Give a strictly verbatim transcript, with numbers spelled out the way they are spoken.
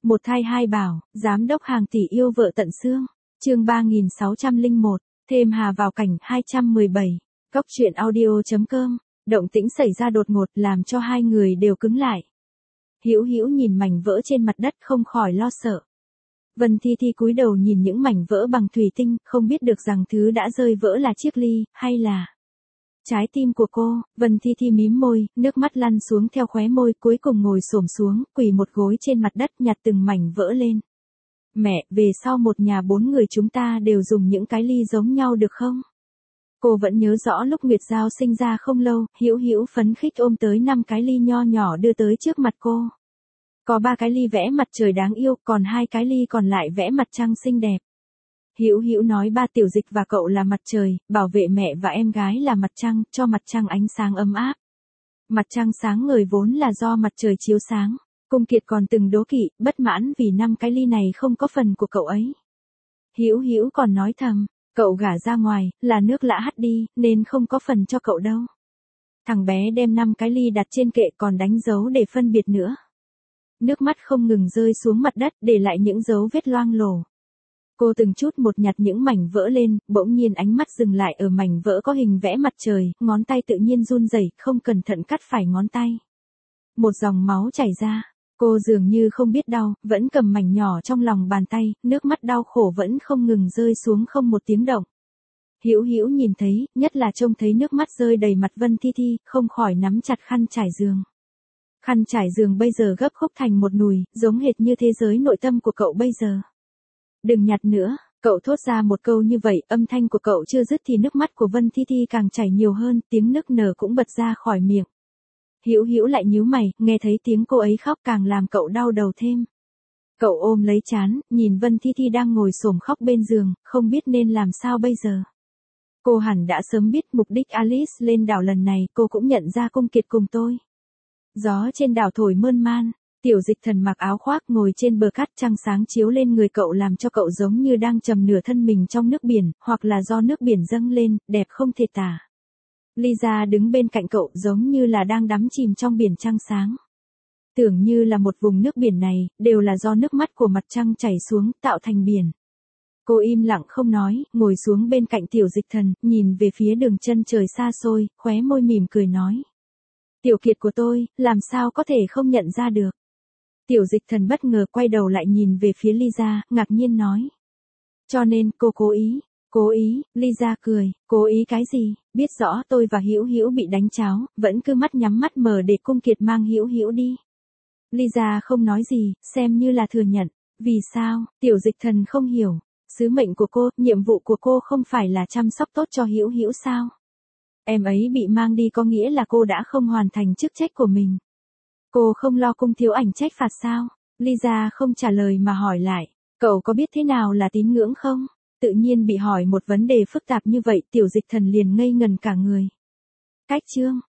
Một thai hai bảo, giám đốc hàng tỷ yêu vợ tận xương. Chương ba nghìn sáu trăm lẻ một, thêm Hà vào cảnh hai trăm mười bảy. Cóc truyện audio chấm com. Động tĩnh xảy ra đột ngột làm cho hai người đều cứng lại. Hữu Hữu nhìn mảnh vỡ trên mặt đất không khỏi lo sợ. Vân Thi Thi cúi đầu nhìn những mảnh vỡ bằng thủy tinh, không biết được rằng thứ đã rơi vỡ là chiếc ly, hay là trái tim của cô. Vân Thi Thi mím môi, nước mắt lăn xuống theo khóe môi, cuối cùng ngồi xổm xuống, quỳ một gối trên mặt đất nhặt từng mảnh vỡ lên. Mẹ, về sau một nhà bốn người chúng ta đều dùng những cái ly giống nhau được không? Cô vẫn nhớ rõ lúc Nguyệt Giao sinh ra không lâu, Hữu Hữu phấn khích ôm tới năm cái ly nho nhỏ đưa tới trước mặt cô. Có ba cái ly vẽ mặt trời đáng yêu, còn hai cái ly còn lại vẽ mặt trăng xinh đẹp. Hữu Hữu nói ba Tiểu Dịch và cậu là mặt trời, bảo vệ mẹ và em gái là mặt trăng, cho mặt trăng ánh sáng ấm áp. Mặt trăng sáng ngời vốn là do mặt trời chiếu sáng. Cung Kiệt còn từng đố kỵ, bất mãn vì năm cái ly này không có phần của cậu ấy. Hữu Hữu còn nói thầm, cậu gả ra ngoài, là nước lã hắt đi, nên không có phần cho cậu đâu. Thằng bé đem năm cái ly đặt trên kệ còn đánh dấu để phân biệt nữa. Nước mắt không ngừng rơi xuống mặt đất để lại những dấu vết loang lổ. Cô từng chút một nhặt những mảnh vỡ lên, bỗng nhiên ánh mắt dừng lại ở mảnh vỡ có hình vẽ mặt trời, ngón tay tự nhiên run rẩy, không cẩn thận cắt phải ngón tay. Một dòng máu chảy ra, cô dường như không biết đau, vẫn cầm mảnh nhỏ trong lòng bàn tay, nước mắt đau khổ vẫn không ngừng rơi xuống không một tiếng động. Hữu Hữu nhìn thấy, nhất là trông thấy nước mắt rơi đầy mặt Vân Thi Thi, không khỏi nắm chặt khăn trải giường. Khăn trải giường bây giờ gấp khúc thành một nùi, giống hệt như thế giới nội tâm của cậu bây giờ. Đừng nhặt nữa, cậu thốt ra một câu như vậy, âm thanh của cậu chưa dứt thì nước mắt của Vân Thi Thi càng chảy nhiều hơn, tiếng nức nở cũng bật ra khỏi miệng. Hữu Hữu lại nhíu mày, nghe thấy tiếng cô ấy khóc càng làm cậu đau đầu thêm. Cậu ôm lấy trán, nhìn Vân Thi Thi đang ngồi xổm khóc bên giường, không biết nên làm sao bây giờ. Cô hẳn đã sớm biết mục đích Alice lên đảo lần này, cô cũng nhận ra Cung Kiệt cùng tôi. Gió trên đảo thổi mơn man, Tiểu Dịch Thần mặc áo khoác ngồi trên bờ cát, trăng sáng chiếu lên người cậu làm cho cậu giống như đang trầm nửa thân mình trong nước biển, hoặc là do nước biển dâng lên, đẹp không thể tả. Lisa đứng bên cạnh cậu giống như là đang đắm chìm trong biển trăng sáng. Tưởng như là một vùng nước biển này, đều là do nước mắt của mặt trăng chảy xuống, tạo thành biển. Cô im lặng không nói, ngồi xuống bên cạnh Tiểu Dịch Thần, nhìn về phía đường chân trời xa xôi, khóe môi mỉm cười nói. Tiểu Kiệt của tôi, làm sao có thể không nhận ra được. Tiểu Dịch Thần bất ngờ quay đầu lại nhìn về phía Lisa, ngạc nhiên nói. Cho nên cô cố ý, cố ý, Lisa cười, cố ý cái gì, biết rõ tôi và Hữu Hữu bị đánh cháo, vẫn cứ mắt nhắm mắt mở để Cung Kiệt mang Hữu Hữu đi. Lisa không nói gì, xem như là thừa nhận. Vì sao? Tiểu Dịch Thần không hiểu. Sứ mệnh của cô, nhiệm vụ của cô không phải là chăm sóc tốt cho Hữu Hữu sao? Em ấy bị mang đi có nghĩa là cô đã không hoàn thành chức trách của mình. Cô không lo Cung thiếu ảnh trách phạt sao? Lisa không trả lời mà hỏi lại. Cậu có biết thế nào là tín ngưỡng không? Tự nhiên bị hỏi một vấn đề phức tạp như vậy, Tiểu Dịch Thần liền ngây ngần cả người. Cách chương,